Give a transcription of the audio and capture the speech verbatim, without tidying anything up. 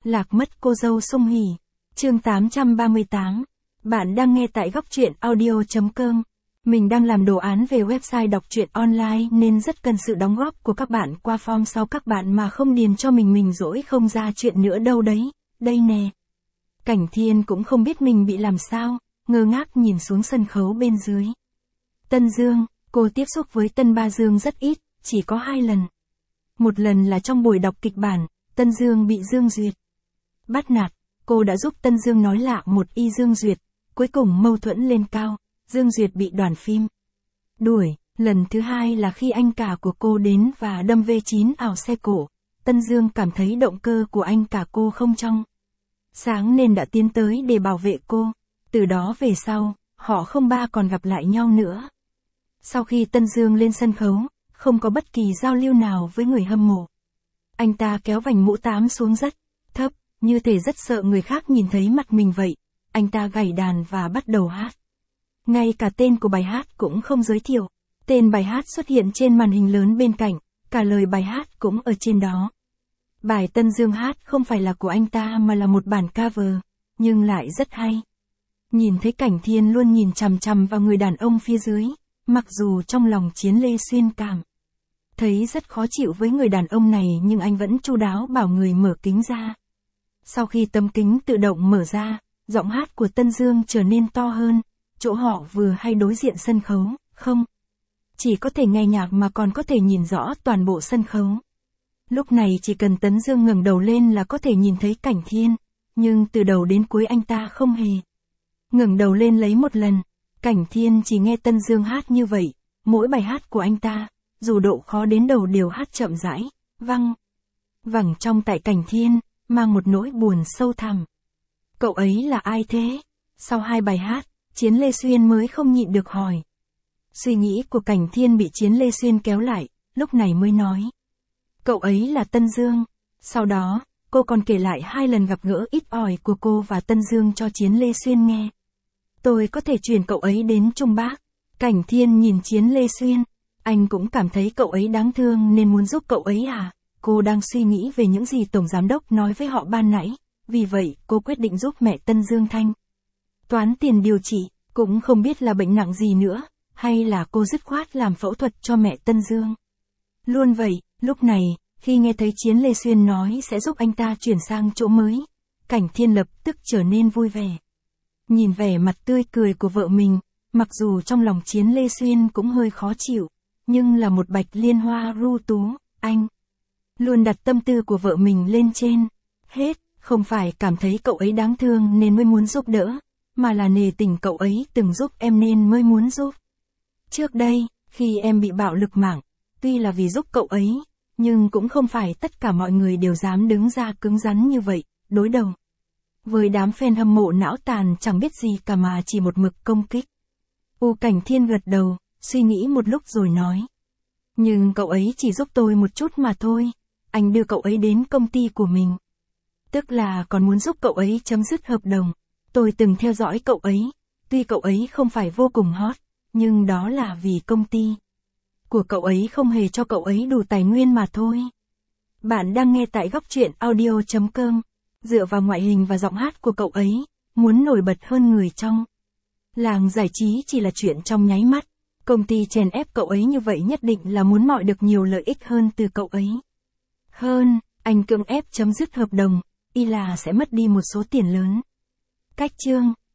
Lạc mất cô dâu Sung Hỉ. Chương tám trăm ba mươi tám. Bạn đang nghe tại góc truyện audio.com. Mình đang làm đồ án về website đọc truyện online nên rất cần sự đóng góp của các bạn qua form sau các bạn mà không điền cho mình mình dỗi không ra chuyện nữa đâu đấy. Đây nè. Cảnh Thiên cũng không biết mình bị làm sao, ngơ ngác nhìn xuống sân khấu bên dưới. Tân Dương, cô tiếp xúc với Tân Ba Dương rất ít, chỉ có hai lần. Một lần là trong buổi đọc kịch bản, Tân Dương bị Dương Duyệt bắt nạt, cô đã giúp Tân Dương nói lạ một y Dương Duyệt, cuối cùng mâu thuẫn lên cao, Dương Duyệt bị đoàn phim đuổi. Lần thứ hai là khi anh cả của cô đến và đâm vê chín ảo xe cổ, Tân Dương cảm thấy động cơ của anh cả cô không trong sáng nên đã tiến tới để bảo vệ cô, từ đó về sau, họ không ba còn gặp lại nhau nữa. Sau khi Tân Dương lên sân khấu, không có bất kỳ giao lưu nào với người hâm mộ. Anh ta kéo vành mũ tám xuống rất thấp, như thể rất sợ người khác nhìn thấy mặt mình vậy. Anh ta gảy đàn và bắt đầu hát. Ngay cả tên của bài hát cũng không giới thiệu. Tên bài hát xuất hiện trên màn hình lớn bên cạnh, cả lời bài hát cũng ở trên đó. Bài Tân Dương hát không phải là của anh ta mà là một bản cover, nhưng lại rất hay. Nhìn thấy Cảnh Thiên luôn nhìn chằm chằm vào người đàn ông phía dưới, mặc dù trong lòng Chiến Lê Xuyên cảm thấy rất khó chịu với người đàn ông này nhưng anh vẫn chu đáo bảo người mở kính ra. Sau khi tấm kính tự động mở ra, giọng hát của Tân Dương trở nên to hơn, chỗ họ vừa hay đối diện sân khấu, không chỉ có thể nghe nhạc mà còn có thể nhìn rõ toàn bộ sân khấu. Lúc này chỉ cần Tân Dương ngẩng đầu lên là có thể nhìn thấy Cảnh Thiên, nhưng từ đầu đến cuối anh ta không hề ngẩng đầu lên lấy một lần. Cảnh Thiên chỉ nghe Tân Dương hát như vậy, mỗi bài hát của anh ta, dù độ khó đến đầu đều hát chậm rãi, văng vẳng trong tại Cảnh Thiên, mang một nỗi buồn sâu thẳm. Cậu ấy là ai thế? Sau hai bài hát, Chiến Lê Xuyên mới không nhịn được hỏi. Suy nghĩ của Cảnh Thiên bị Chiến Lê Xuyên kéo lại, lúc này mới nói. Cậu ấy là Tân Dương. Sau đó, cô còn kể lại hai lần gặp gỡ ít ỏi của cô và Tân Dương cho Chiến Lê Xuyên nghe. Tôi có thể chuyển cậu ấy đến Trung Bắc. Cảnh Thiên nhìn Chiến Lê Xuyên. Anh cũng cảm thấy cậu ấy đáng thương nên muốn giúp cậu ấy à? Cô đang suy nghĩ về những gì Tổng Giám Đốc nói với họ ban nãy. Vì vậy, cô quyết định giúp mẹ Tân Dương thanh toán tiền điều trị, cũng không biết là bệnh nặng gì nữa, hay là cô dứt khoát làm phẫu thuật cho mẹ Tân Dương. Luôn vậy, lúc này, khi nghe thấy Chiến Lê Xuyên nói sẽ giúp anh ta chuyển sang chỗ mới, Cảnh Thiên lập tức trở nên vui vẻ. Nhìn vẻ mặt tươi cười của vợ mình, mặc dù trong lòng Chiến Lê Xuyên cũng hơi khó chịu, nhưng là một bạch liên hoa ưu tú, anh luôn đặt tâm tư của vợ mình lên trên hết, không phải cảm thấy cậu ấy đáng thương nên mới muốn giúp đỡ, mà là nề tình cậu ấy từng giúp em nên mới muốn giúp. Trước đây, khi em bị bạo lực mạng, tuy là vì giúp cậu ấy, nhưng cũng không phải tất cả mọi người đều dám đứng ra cứng rắn như vậy, đối đầu với đám fan hâm mộ não tàn chẳng biết gì cả mà chỉ một mực công kích. U Cảnh Thiên gật đầu, suy nghĩ một lúc rồi nói. Nhưng cậu ấy chỉ giúp tôi một chút mà thôi, anh đưa cậu ấy đến công ty của mình. Tức là còn muốn giúp cậu ấy chấm dứt hợp đồng. Tôi từng theo dõi cậu ấy, tuy cậu ấy không phải vô cùng hot, nhưng đó là vì công ty của cậu ấy không hề cho cậu ấy đủ tài nguyên mà thôi. Bạn đang nghe tại góc truyện audio.com. Dựa vào ngoại hình và giọng hát của cậu ấy, muốn nổi bật hơn người trong làng giải trí chỉ là chuyện trong nháy mắt. Công ty chèn ép cậu ấy như vậy nhất định là muốn mọi được nhiều lợi ích hơn từ cậu ấy. Hơn, anh cưỡng ép chấm dứt hợp đồng, y là sẽ mất đi một số tiền lớn. Cách chương